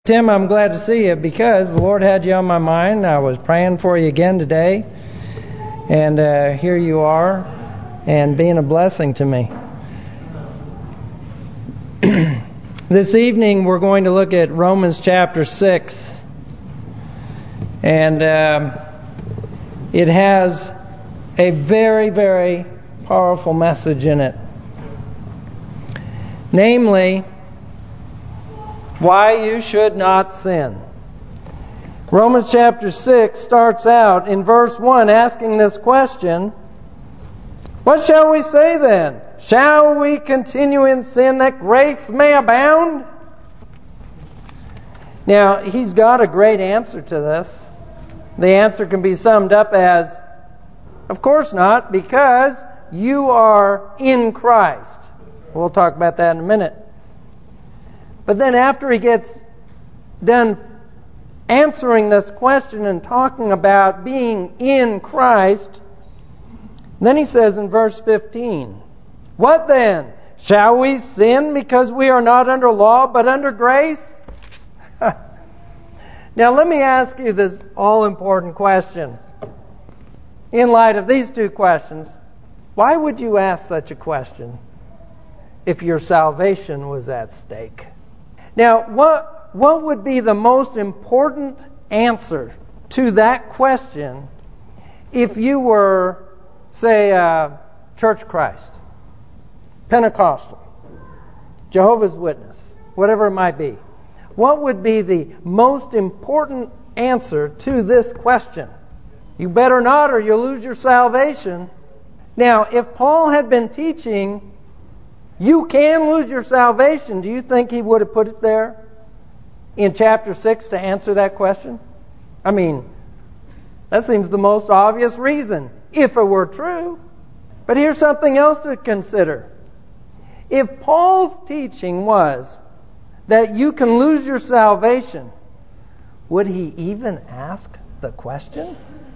Tim, I'm glad to see you because the Lord had you on my mind. I was praying for you again today. And here you are and being a blessing to me. This evening we're going to look at Romans chapter 6. And it has a very, very powerful message in it. Namely, why you should not sin. Romans chapter 6 starts out in verse 1 asking this question, what shall we say then? Shall we continue in sin that grace may abound? Now, he's got a great answer to this. The answer can be summed up as, of course not, because you are in Christ. We'll talk about that in a minute. But then after he gets done answering this question and talking about being in Christ, then he says in verse 15, what then? Shall we sin because we are not under law but under grace? Now let me ask you this all-important question. In light of these two questions, why would you ask such a question if your salvation was at stake? Now, what would be the most important answer to that question if you were, say, Church of Christ, Pentecostal, Jehovah's Witness, whatever it might be? What would be the most important answer to this question? You better not or you'll lose your salvation. Now, if Paul had been teaching you can lose your salvation, do you think he would have put it there in chapter 6 to answer that question? I mean, that seems the most obvious reason, if it were true. But here's something else to consider. If Paul's teaching was that you can lose your salvation, would he even ask the question?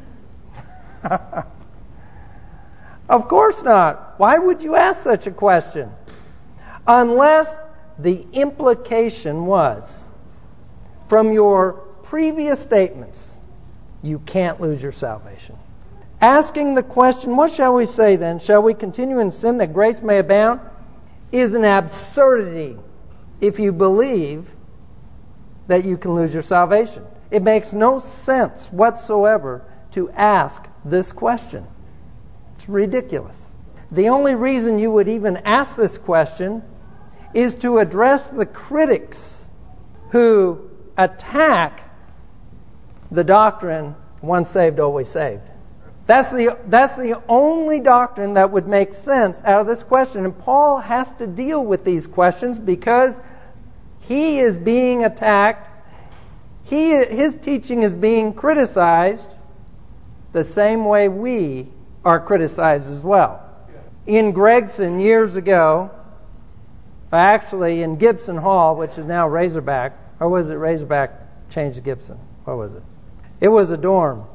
Of course not. Why would you ask such a question? Unless the implication was, from your previous statements, you can't lose your salvation. Asking the question, what shall we say then? Shall we continue in sin that grace may abound? Is an absurdity if you believe that you can lose your salvation. It makes no sense whatsoever to ask this question. It's ridiculous. The only reason you would even ask this question is to address the critics who attack the doctrine, once saved, always saved. That's the only doctrine that would make sense out of this question. And Paul has to deal with these questions because he is being attacked. His teaching is being criticized the same way we are criticized as well. In Gregson years ago, actually in Gibson Hall, which is now Razorback, or was it Razorback changed to Gibson? What was it? It was a dorm.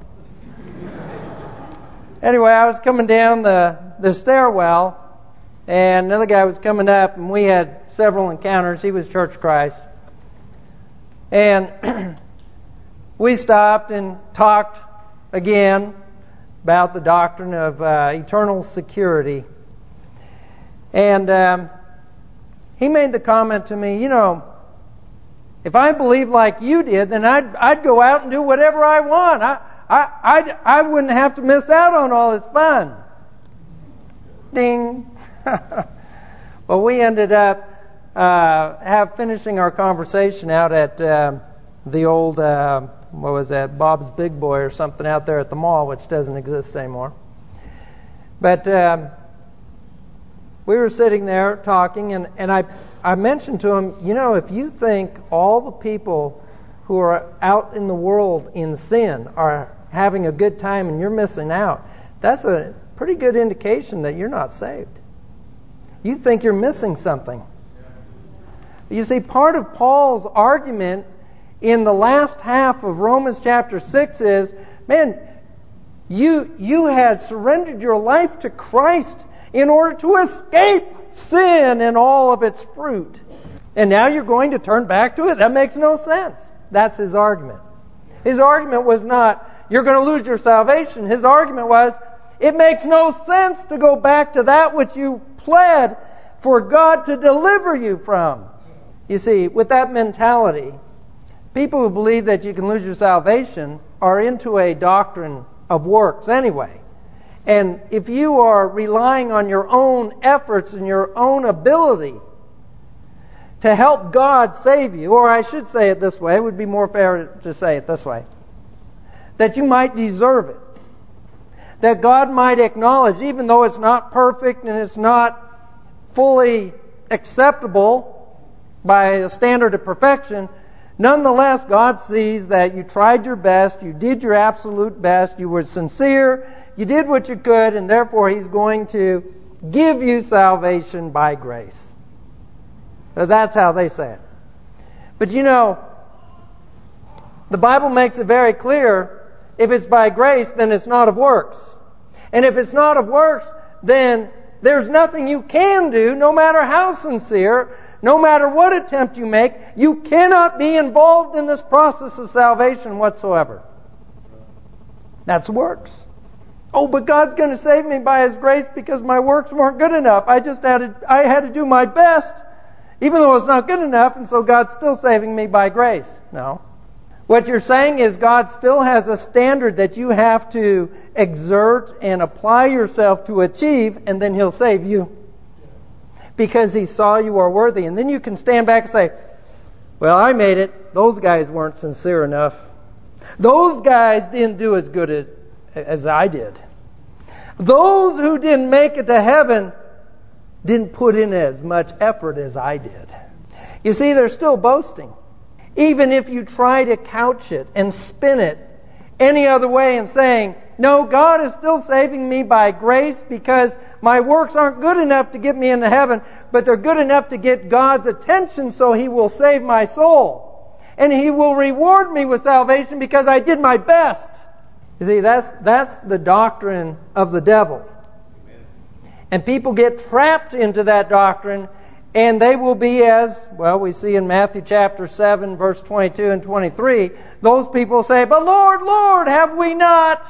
Anyway, I was coming down the stairwell, and another guy was coming up, and we had several encounters. He was Church of Christ. And we stopped and talked again about the doctrine of eternal security. And he made the comment to me, if I believed like you did, then I'd go out and do whatever I want. I wouldn't have to miss out on all this fun. Ding. Well, we ended up finishing our conversation out at the old, what was that, Bob's Big Boy or something out there at the mall, which doesn't exist anymore. But we were sitting there talking, and I mentioned to him, if you think all the people who are out in the world in sin are having a good time and you're missing out, that's a pretty good indication that you're not saved. You think you're missing something. You see, part of Paul's argument in the last half of Romans chapter 6 is, man, you had surrendered your life to Christ in order to escape sin and all of its fruit. And now you're going to turn back to it? That makes no sense. That's his argument. His argument was not, you're going to lose your salvation. His argument was, it makes no sense to go back to that which you pled for God to deliver you from. You see, with that mentality, people who believe that you can lose your salvation are into a doctrine of works anyway. And if you are relying on your own efforts and your own ability to help God save you, or I should say it this way, it would be more fair to say it this way, that you might deserve it. That God might acknowledge, even though it's not perfect and it's not fully acceptable by a standard of perfection, nonetheless, God sees that you tried your best, you did your absolute best, you were sincere, you did what you could, and therefore He's going to give you salvation by grace. So that's how they say it. But you know, the Bible makes it very clear, if it's by grace, then it's not of works. And if it's not of works, then there's nothing you can do, no matter how sincere, no matter what attempt you make, you cannot be involved in this process of salvation whatsoever. That's works. Oh, but God's going to save me by His grace because my works weren't good enough. I had to do my best, even though it's not good enough, and so God's still saving me by grace. No. What you're saying is God still has a standard that you have to exert and apply yourself to achieve, and then He'll save you. Because He saw you are worthy. And then you can stand back and say, well, I made it. Those guys weren't sincere enough. Those guys didn't do as good as I did. Those who didn't make it to heaven didn't put in as much effort as I did. You see, they're still boasting. Even if you try to couch it and spin it any other way and saying, no, God is still saving me by grace because my works aren't good enough to get me into heaven, but they're good enough to get God's attention so He will save my soul. And He will reward me with salvation because I did my best. You see, that's the doctrine of the devil. And people get trapped into that doctrine, and they will be as, well, we see in Matthew chapter 7, verse 22 and 23, those people say, but Lord, Lord, have we not?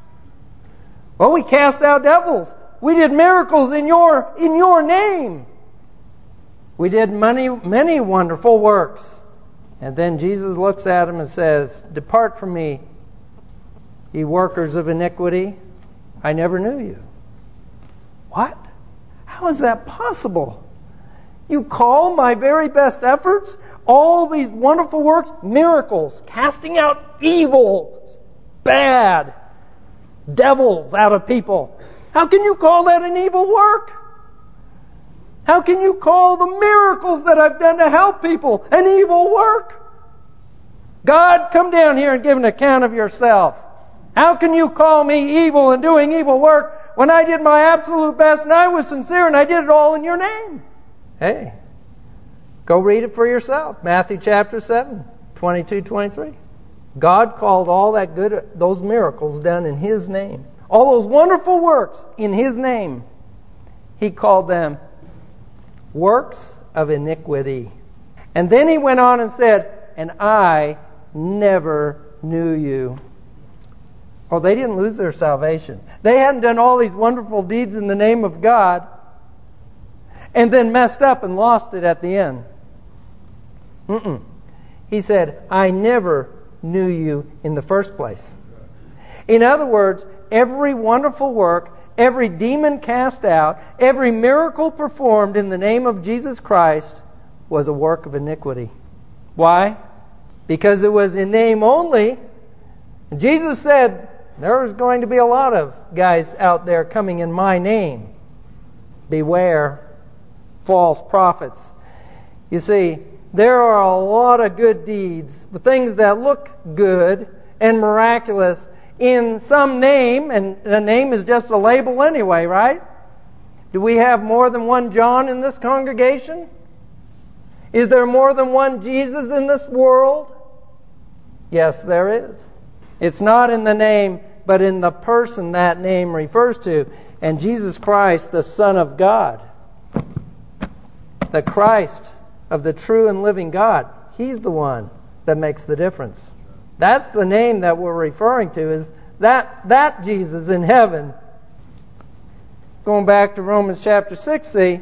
Well, we cast out devils. We did miracles in your name. We did many wonderful works. And then Jesus looks at them and says, depart from me, ye workers of iniquity. I never knew you. What? How is that possible? You call my very best efforts, all these wonderful works, miracles, casting out evil, bad, devils out of people. How can you call that an evil work? How can you call the miracles that I've done to help people an evil work? God, come down here and give an account of yourself. How can you call me evil and doing evil work when I did my absolute best and I was sincere and I did it all in your name? Hey, go read it for yourself. Matthew chapter 7, 22, 23. God called all that good, those miracles done in His name. All those wonderful works in His name. He called them works of iniquity. And then He went on and said, and I never knew you. Oh, they didn't lose their salvation. They hadn't done all these wonderful deeds in the name of God and then messed up and lost it at the end. He said, I never knew you in the first place. In other words, every wonderful work, every demon cast out, every miracle performed in the name of Jesus Christ was a work of iniquity. Why? Because it was in name only. Jesus said, there's going to be a lot of guys out there coming in my name. Beware false prophets. You see, there are a lot of good deeds, things that look good and miraculous in some name, and a name is just a label anyway, right? Do we have more than one John in this congregation? Is there more than one Jesus in this world? Yes, there is. It's not in the name, but in the person that name refers to. And Jesus Christ, the Son of God, the Christ, of the true and living God. He's the one that makes the difference. That's the name that we're referring to, is that Jesus in heaven. Going back to Romans chapter 6, see,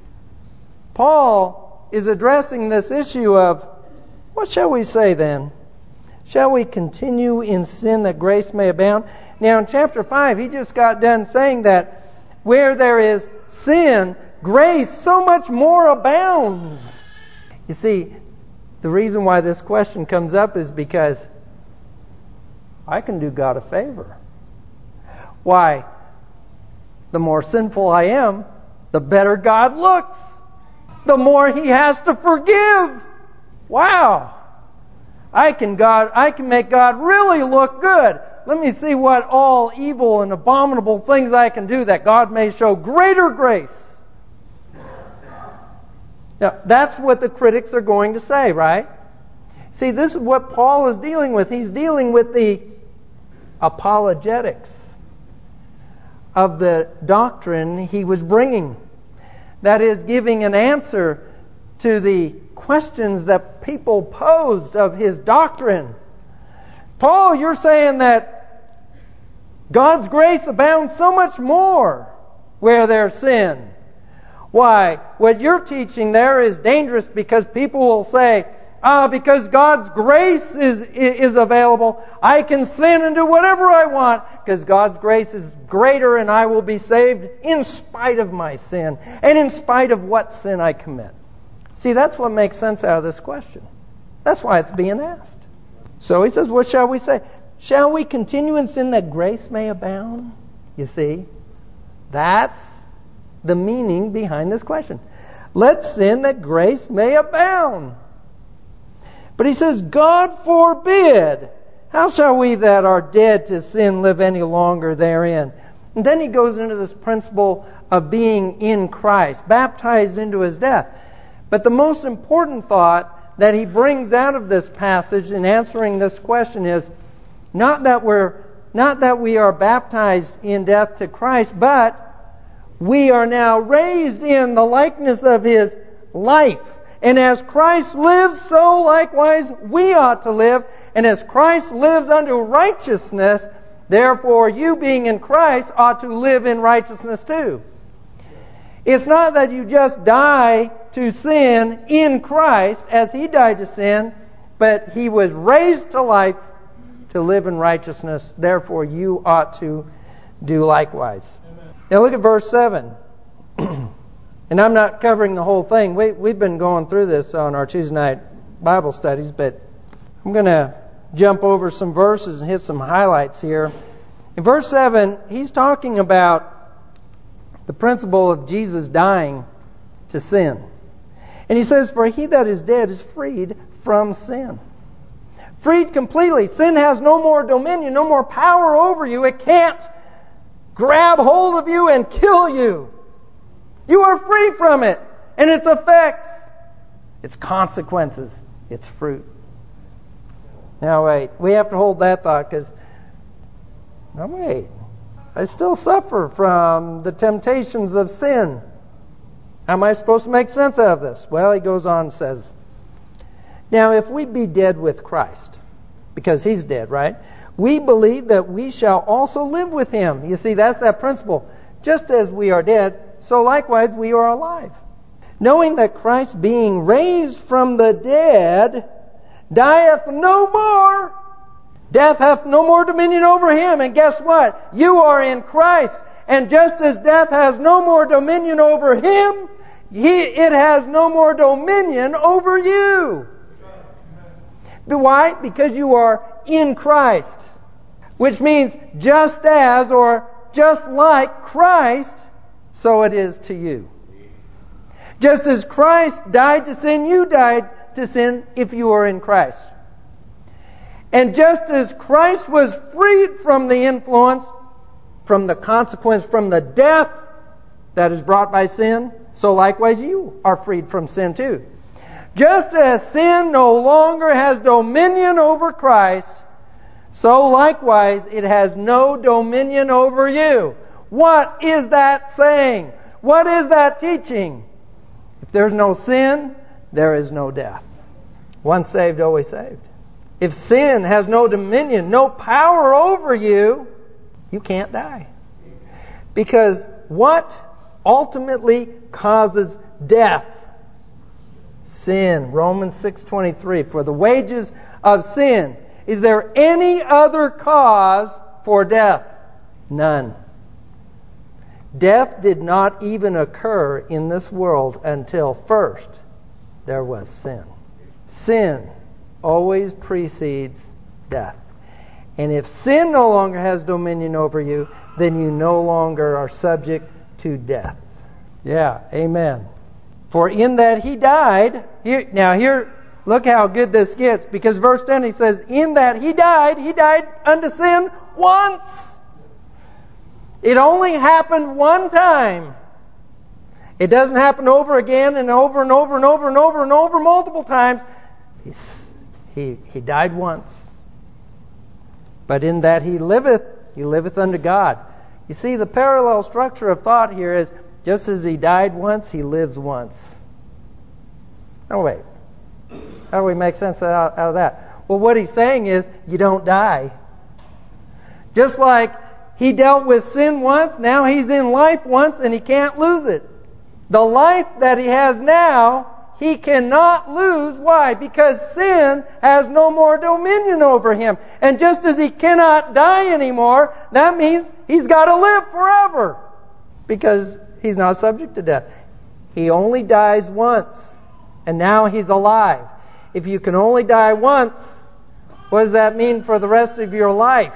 Paul is addressing this issue of, what shall we say then? Shall we continue in sin that grace may abound? Now in chapter 5, he just got done saying that where there is sin, grace so much more abounds. You see, the reason why this question comes up is because I can do God a favor. Why? The more sinful I am, the better God looks. The more He has to forgive. Wow! I can make God really look good. Let me see what all evil and abominable things I can do that God may show greater grace. Now, that's what the critics are going to say, right? See, this is what Paul is dealing with. He's dealing with the apologetics of the doctrine he was bringing. That is, giving an answer to the questions that people posed of his doctrine. Paul, you're saying that God's grace abounds so much more where there's sin. Why? What you're teaching there is dangerous because people will say, because God's grace is available, I can sin and do whatever I want because God's grace is greater and I will be saved in spite of my sin and in spite of what sin I commit. See, that's what makes sense out of this question. That's why it's being asked. So he says, what shall we say? Shall we continue in sin that grace may abound? You see, that's the meaning behind this question. Let's sin that grace may abound. But he says, God forbid. How shall we that are dead to sin live any longer therein? And then he goes into this principle of being in Christ, baptized into His death. But the most important thought that he brings out of this passage in answering this question is not that we are baptized in death to Christ, but we are now raised in the likeness of His life. And as Christ lives, so likewise we ought to live. And as Christ lives unto righteousness, therefore you being in Christ ought to live in righteousness too. It's not that you just die to sin in Christ as He died to sin, but He was raised to life to live in righteousness. Therefore you ought to do likewise. Amen. Now look at verse 7. And I'm not covering the whole thing. We've been going through this on our Tuesday night Bible studies, but I'm going to jump over some verses and hit some highlights here. In verse 7, he's talking about the principle of Jesus dying to sin. And he says, for he that is dead is freed from sin. Freed completely. Sin has no more dominion, no more power over you. It can't grab hold of you and kill you. You are free from it and its effects, its consequences, its fruit. Now wait, we have to hold that thought because, now wait, I still suffer from the temptations of sin. How am I supposed to make sense out of this? Well, he goes on and says, now if we be dead with Christ, because He's dead, right? We believe that we shall also live with Him. You see, that's that principle. Just as we are dead, so likewise we are alive. Knowing that Christ being raised from the dead dieth no more. Death hath no more dominion over Him. And guess what? You are in Christ. And just as death has no more dominion over Him, it has no more dominion over you. Why? Because you are in Christ. Which means just as or just like Christ, so it is to you. Just as Christ died to sin, you died to sin if you are in Christ. And just as Christ was freed from the influence, from the consequence, from the death that is brought by sin, so likewise you are freed from sin too. Just as sin no longer has dominion over Christ, so likewise it has no dominion over you. What is that saying? What is that teaching? If there's no sin, there is no death. Once saved, always saved. If sin has no dominion, no power over you, you can't die. Because what ultimately causes death? Sin. Romans 6:23. For the wages of sin. Is there any other cause for death? None. Death did not even occur in this world until first there was sin. Sin always precedes death. And if sin no longer has dominion over you, then you no longer are subject to death. Yeah, amen. For in that He died... Here, look how good this gets. Because verse 10, He says, in that He died unto sin once. It only happened one time. It doesn't happen over again and over and over and over and over and over multiple times. He died once. But in that He liveth unto God. You see, the parallel structure of thought here is, just as He died once, He lives once. Oh, wait. How do we make sense out of that? Well, what He's saying is, you don't die. Just like He dealt with sin once, now He's in life once, and He can't lose it. The life that He has now, He cannot lose. Why? Because sin has no more dominion over Him. And just as He cannot die anymore, that means He's got to live forever. Because He's not subject to death. He only dies once. And now He's alive. If you can only die once, what does that mean for the rest of your life?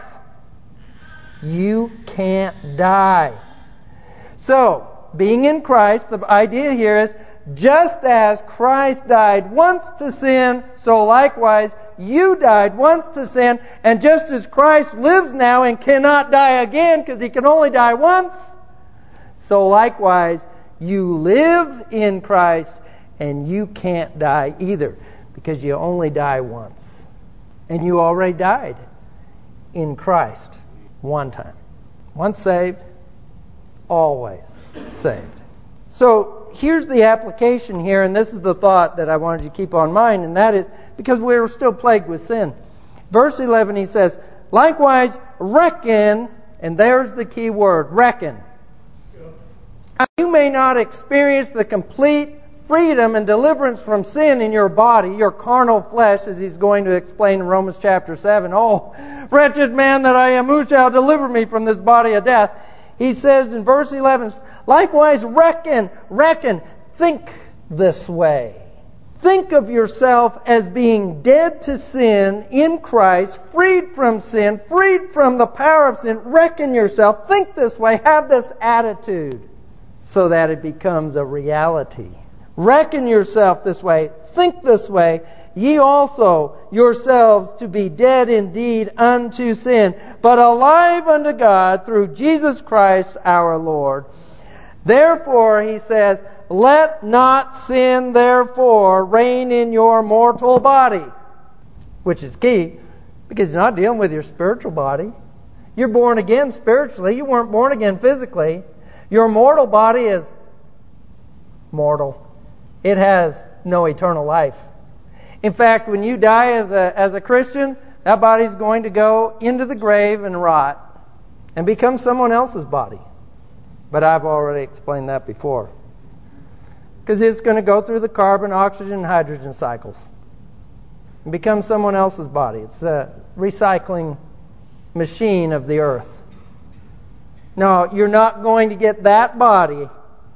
You can't die. So, being in Christ, the idea here is, just as Christ died once to sin, so likewise you died once to sin. And just as Christ lives now and cannot die again because He can only die once, so likewise you live in Christ and you can't die either because you only die once. And you already died in Christ one time. Once saved, always saved. So here's the application here, and this is the thought that I wanted you to keep on mind, and that is because we're still plagued with sin. Verse 11, he says, likewise reckon, and there's the key word, reckon. You may not experience the complete freedom and deliverance from sin in your body, your carnal flesh, as he's going to explain in Romans chapter 7. Oh, wretched man that I am, who shall deliver me from this body of death? He says in verse 11, likewise reckon, think this way. Think of yourself as being dead to sin in Christ, freed from sin, freed from the power of sin. Reckon yourself, think this way, have this attitude so that it becomes a reality. Reckon yourself this way, think this way, ye also yourselves to be dead indeed unto sin, but alive unto God through Jesus Christ our Lord. Therefore, he says, let not sin therefore reign in your mortal body. Which is key, because he's not dealing with your spiritual body. You're born again spiritually. You weren't born again physically. Your mortal body is mortal. It has no eternal life. In fact, when you die as a Christian, that body's going to go into the grave and rot and become someone else's body. But I've already explained that before. Because it's going to go through the carbon, oxygen, and hydrogen cycles and become someone else's body. It's a recycling machine of the earth. No, you're not going to get that body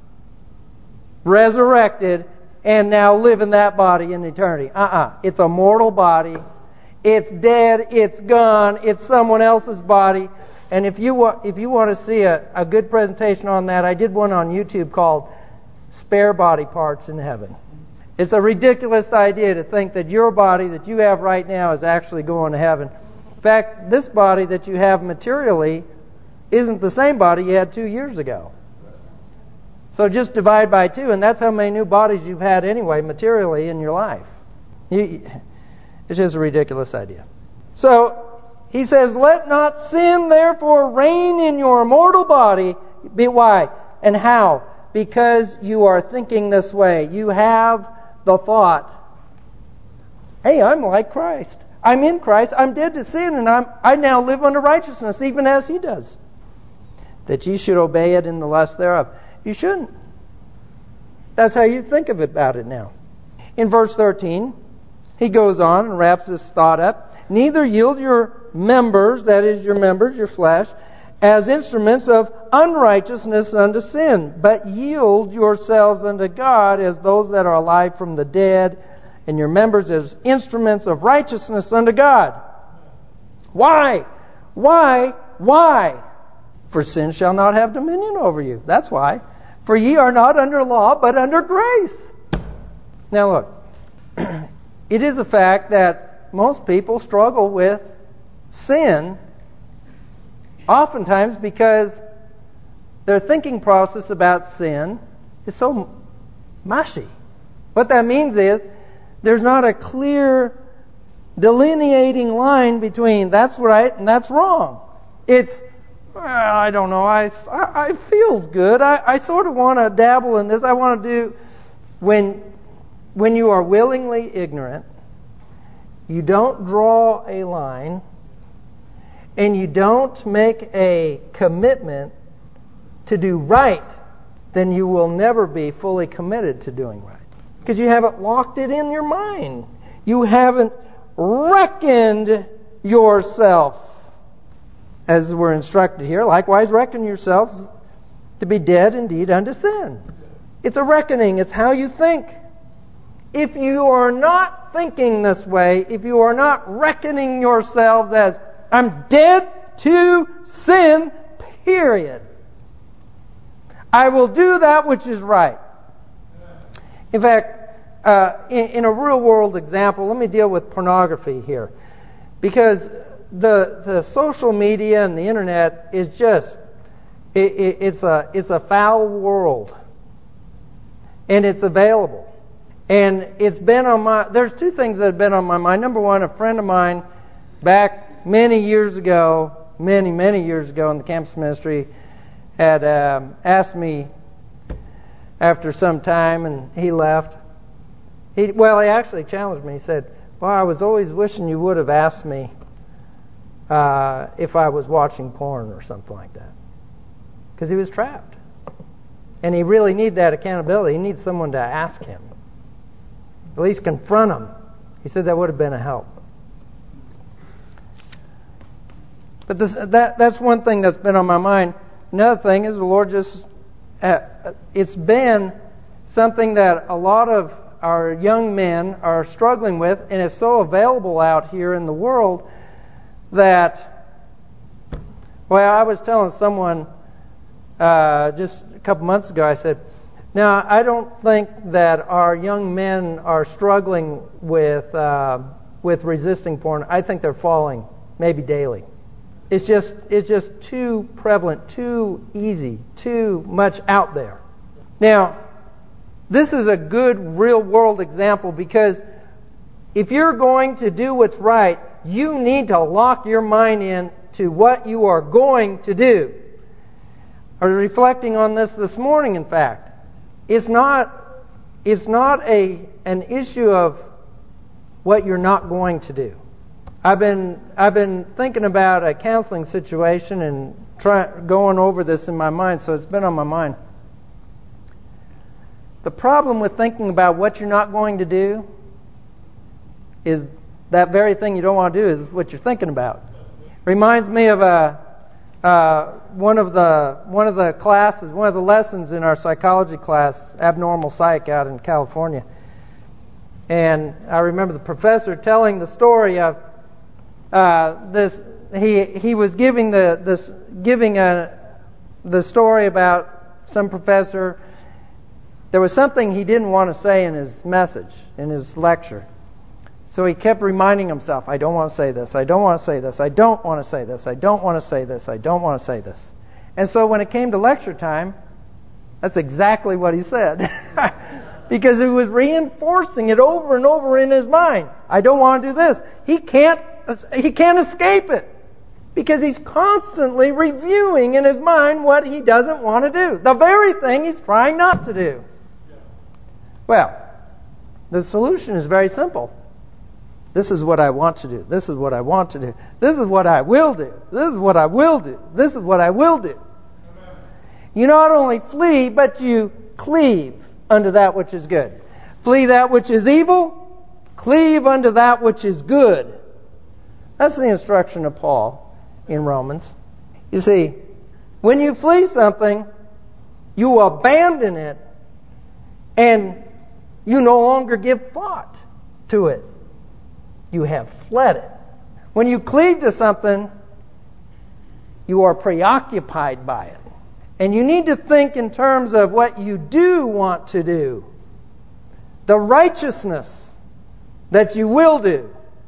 resurrected and now live in that body in eternity. It's a mortal body. It's dead. It's gone. It's someone else's body. And if you want to see a good presentation on that, I did one on YouTube called Spare Body Parts in Heaven. It's a ridiculous idea to think that your body that you have right now is actually going to heaven. In fact, this body that you have materially isn't the same body you had 2 years ago. So just divide by 2, and that's how many new bodies you've had anyway, materially, in your life. It's just a ridiculous idea. So, he says, let not sin therefore reign in your mortal body. Why? And how? Because you are thinking this way. You have the thought, hey, I'm like Christ. I'm in Christ. I'm dead to sin, and I now live under righteousness, even as He does. That ye should obey it in the lust thereof. You shouldn't. That's how you think about it now. In verse 13, he goes on and wraps this thought up. Neither yield your members, that is your members, your flesh, as instruments of unrighteousness unto sin, but yield yourselves unto God as those that are alive from the dead, and your members as instruments of righteousness unto God. Why? Why? Why? For sin shall not have dominion over you. That's why. For ye are not under law, but under grace. Now look, it is a fact that most people struggle with sin, oftentimes because their thinking process about sin is so mushy. What that means is there's not a clear delineating line between that's right and that's wrong. It's, well, I don't know, I feels good. I sort of want to dabble in this. I want to do... When you are willingly ignorant, you don't draw a line, and you don't make a commitment to do right, then you will never be fully committed to doing right. Because you haven't locked it in your mind. You haven't reckoned yourself, as we're instructed here. Likewise, reckon yourselves to be dead indeed unto sin. It's a reckoning. It's how you think. If you are not thinking this way, if you are not reckoning yourselves as, I'm dead to sin, period. I will do that which is right. In fact, in a real world example, let me deal with pornography here. Because the social media and the internet is just, it's a foul world. And it's available. And it's been on there's two things that have been on my mind. Number one, a friend of mine back many years ago in the campus ministry had asked me after some time, and he left. He actually challenged me. He said, well, I was always wishing you would have asked me if I was watching porn or something like that. Because he was trapped. And he really needed that accountability. He needs someone to ask him. At least confront him. He said that would have been a help. But that's one thing that's been on my mind. Another thing is the Lord just... it's been something that a lot of our young men are struggling with, and it's so available out here in the world that... Well, I was telling someone just a couple months ago, I said, now, I don't think that our young men are struggling with resisting porn. I think they're falling, maybe daily. It's just too prevalent, too easy, too much out there. Now, this is a good real-world example because if you're going to do what's right, you need to lock your mind in to what you are going to do. I was reflecting on this morning, in fact. It's not an issue of what you're not going to do. I've been thinking about a counseling situation and going over this in my mind, so it's been on my mind. The problem with thinking about what you're not going to do is that very thing you don't want to do is what you're thinking about. Reminds me of one of the classes, one of the lessons in our psychology class, abnormal psych, out in California. And I remember the professor telling the story of this. He was giving the story about some professor. There was something he didn't want to say in his message, in his lecture. So he kept reminding himself, I don't want to say this, I don't want to say this, I don't want to say this, I don't want to say this, I don't want to say this. And so when it came to lecture time, that's exactly what he said. Because he was reinforcing it over and over in his mind. I don't want to do this. He can't escape it. Because he's constantly reviewing in his mind what he doesn't want to do. The very thing he's trying not to do. Well, The solution is very simple. This is what I want to do. This is what I want to do. This is what I will do. This is what I will do. This is what I will do. Amen. You not only flee, but you cleave unto that which is good. Flee that which is evil. Cleave unto that which is good. That's the instruction of Paul in Romans. You see, when you flee something, you abandon it and you no longer give thought to it. You have fled it. When you cleave to something, you are preoccupied by it. And you need to think in terms of what you do want to do. The righteousness that you will do.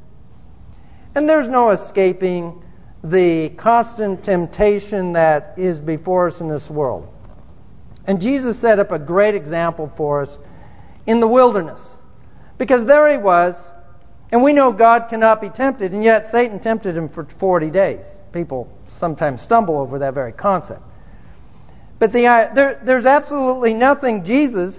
And there's no escaping the constant temptation that is before us in this world. And Jesus set up a great example for us in the wilderness. Because there he was, and we know God cannot be tempted, and yet Satan tempted him for 40 days. People sometimes stumble over that very concept. But there's absolutely nothing Jesus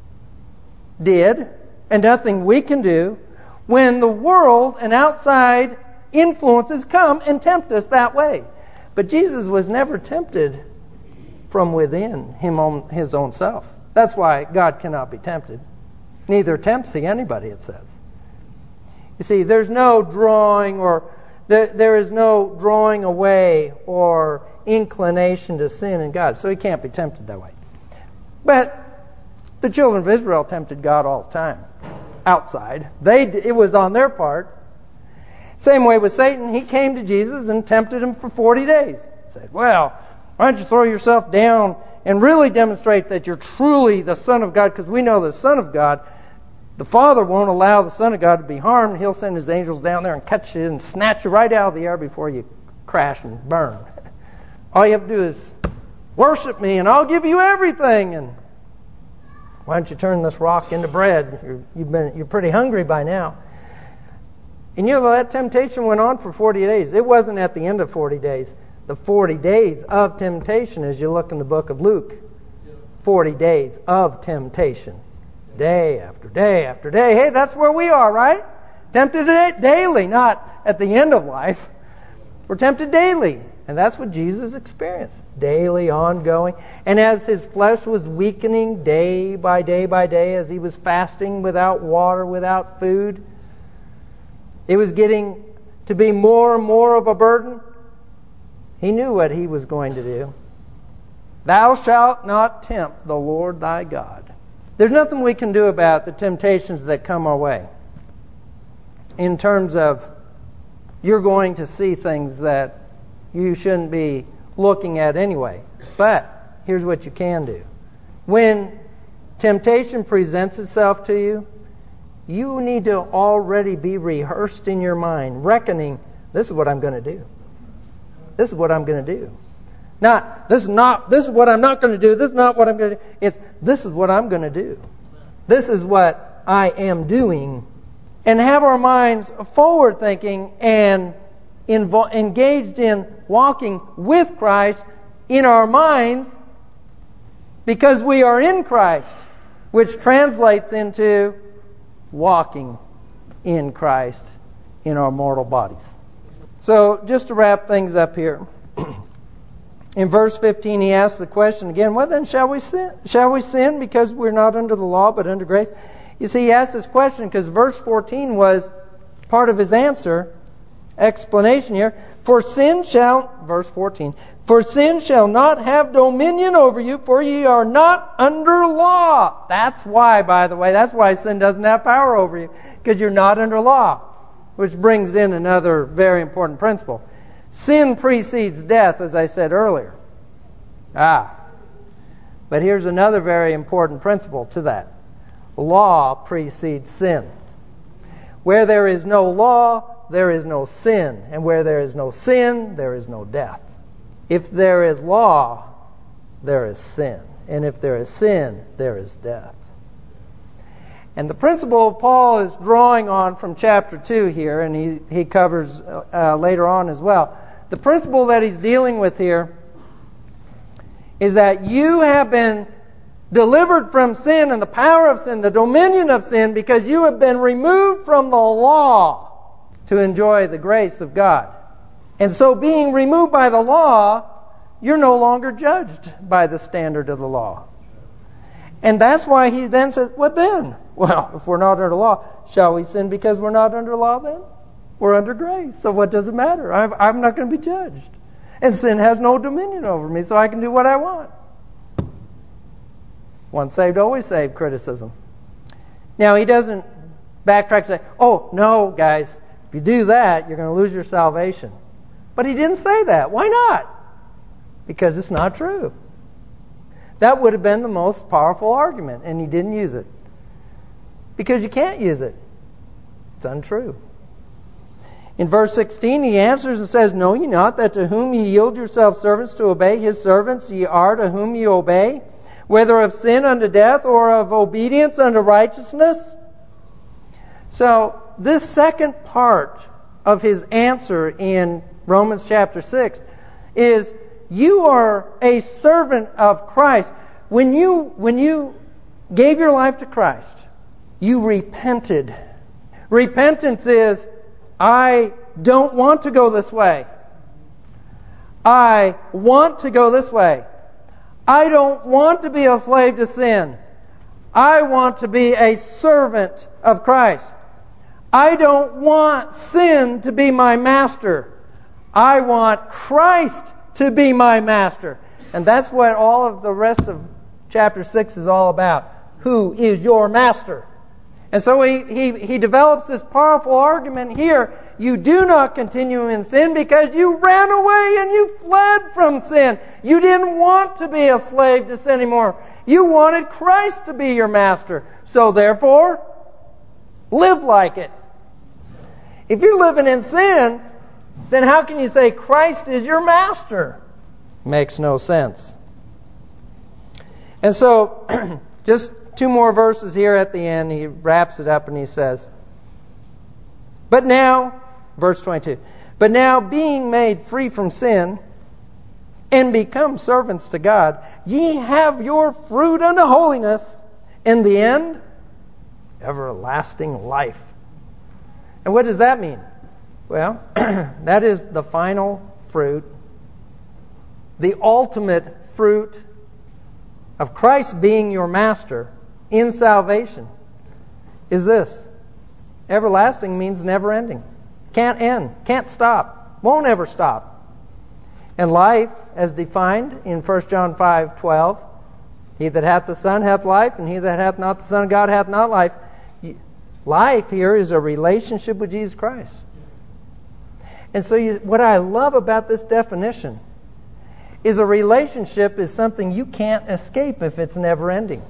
did, and nothing we can do, when the world and outside influences come and tempt us that way. But Jesus was never tempted from within his own self. That's why God cannot be tempted. Neither tempts he anybody, it says. You see, there's no drawing there is no drawing away or inclination to sin in God. So he can't be tempted that way. But the children of Israel tempted God all the time. Outside. It was on their part. Same way with Satan. He came to Jesus and tempted him for 40 days. He said, well, why don't you throw yourself down and really demonstrate that you're truly the Son of God? Because we know the Son of God, the Father won't allow the Son of God to be harmed. He'll send His angels down there and catch you and snatch you right out of the air before you crash and burn. All you have to do is worship me and I'll give you everything. And why don't you turn this rock into bread? You're pretty hungry by now. And you know, that temptation went on for 40 days. It wasn't at the end of 40 days. The 40 days of temptation, as you look in the book of Luke. 40 days of temptation. Day after day after day. Hey, that's where we are, right? Tempted daily, not at the end of life. We're tempted daily. And that's what Jesus experienced. Daily, ongoing. And as his flesh was weakening day by day, as he was fasting without water, without food, it was getting to be more and more of a burden. He knew what he was going to do. Thou shalt not tempt the Lord thy God. There's nothing we can do about the temptations that come our way. In terms of you're going to see things that you shouldn't be looking at anyway. But here's what you can do. When temptation presents itself to you, you need to already be rehearsed in your mind, reckoning, this is what I'm going to do. This is what I'm going to do. This is what I'm not going to do. This is not what I'm going to do. It's, this is what I'm going to do. This is what I am doing. And have our minds forward thinking and engaged in walking with Christ in our minds, because we are in Christ, which translates into walking in Christ in our mortal bodies. So, just to wrap things up here. In verse 15, he asks the question again, what then shall we sin? Shall we sin because we're not under the law but under grace? You see, he asked this question because verse 14 was part of his answer, explanation here. Verse 14, for sin shall not have dominion over you, for ye are not under law. That's why, by the way, that's why sin doesn't have power over you, because you're not under law. Which brings in another very important principle. Sin precedes death, as I said earlier. But here's another very important principle to that. Law precedes sin. Where there is no law, there is no sin. And where there is no sin, there is no death. If there is law, there is sin. And if there is sin, there is death. And the principle Paul is drawing on from chapter 2 here, and he covers later on as well. The principle that he's dealing with here is that you have been delivered from sin and the power of sin, the dominion of sin, because you have been removed from the law to enjoy the grace of God. And so being removed by the law, you're no longer judged by the standard of the law. And that's why he then says, what then? Well, if we're not under law, shall we sin because we're not under law then? We're under grace. So what does it matter? I'm not going to be judged. And sin has no dominion over me, so I can do what I want. Once saved, always saved criticism. Now, he doesn't backtrack and say, oh, no, guys, if you do that, you're going to lose your salvation. But he didn't say that. Why not? Because it's not true. That would have been the most powerful argument, and he didn't use it. Because you can't use it. It's untrue. In verse 16, he answers and says, know ye not that to whom ye yield yourselves servants to obey, his servants ye are to whom ye obey, whether of sin unto death or of obedience unto righteousness? So, this second part of his answer in Romans chapter 6 is, you are a servant of Christ. When you gave your life to Christ, you repented. Repentance is, I don't want to go this way. I want to go this way. I don't want to be a slave to sin. I want to be a servant of Christ. I don't want sin to be my master. I want Christ to be my master. And that's what all of the rest of chapter 6 is all about. Who is your master? And so he develops this powerful argument here. You do not continue in sin because you ran away and you fled from sin. You didn't want to be a slave to sin anymore. You wanted Christ to be your master. So therefore, live like it. If you're living in sin, then how can you say Christ is your master? Makes no sense. And so, just 2 more verses here at the end. He wraps it up and he says, but now, verse 22, but now being made free from sin and become servants to God, ye have your fruit unto holiness, in the end, everlasting life. And what does that mean? Well, that is the final fruit, the ultimate fruit of Christ being your master in salvation is this. Everlasting means never ending. Can't end. Can't stop. Won't ever stop. And life, as defined in 1 John 5:12, he that hath the Son hath life, and he that hath not the Son of God hath not life. Life here is a relationship with Jesus Christ. And so what I love about this definition is a relationship is something you can't escape if it's never ending.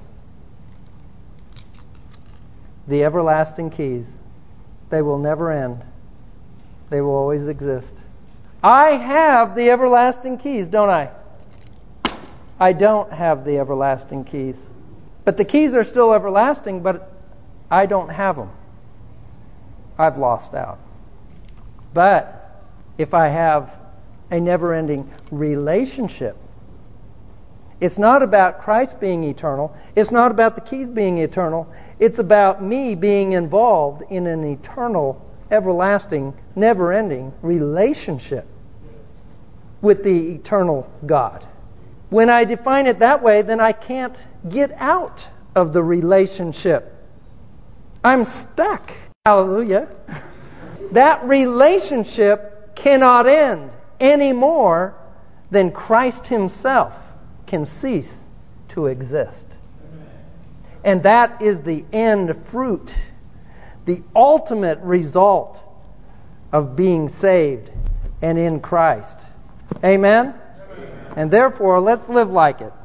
The everlasting keys, they will never end. They will always exist. I have the everlasting keys, don't I? I don't have the everlasting keys. But the keys are still everlasting, but I don't have them. I've lost out. But if I have a never-ending relationship, it's not about Christ being eternal. It's not about the keys being eternal. It's about me being involved in an eternal, everlasting, never-ending relationship with the eternal God. When I define it that way, then I can't get out of the relationship. I'm stuck. Hallelujah. That relationship cannot end any more than Christ Himself can cease to exist. And that is the end fruit, the ultimate result of being saved and in Christ. Amen? And therefore, let's live like it.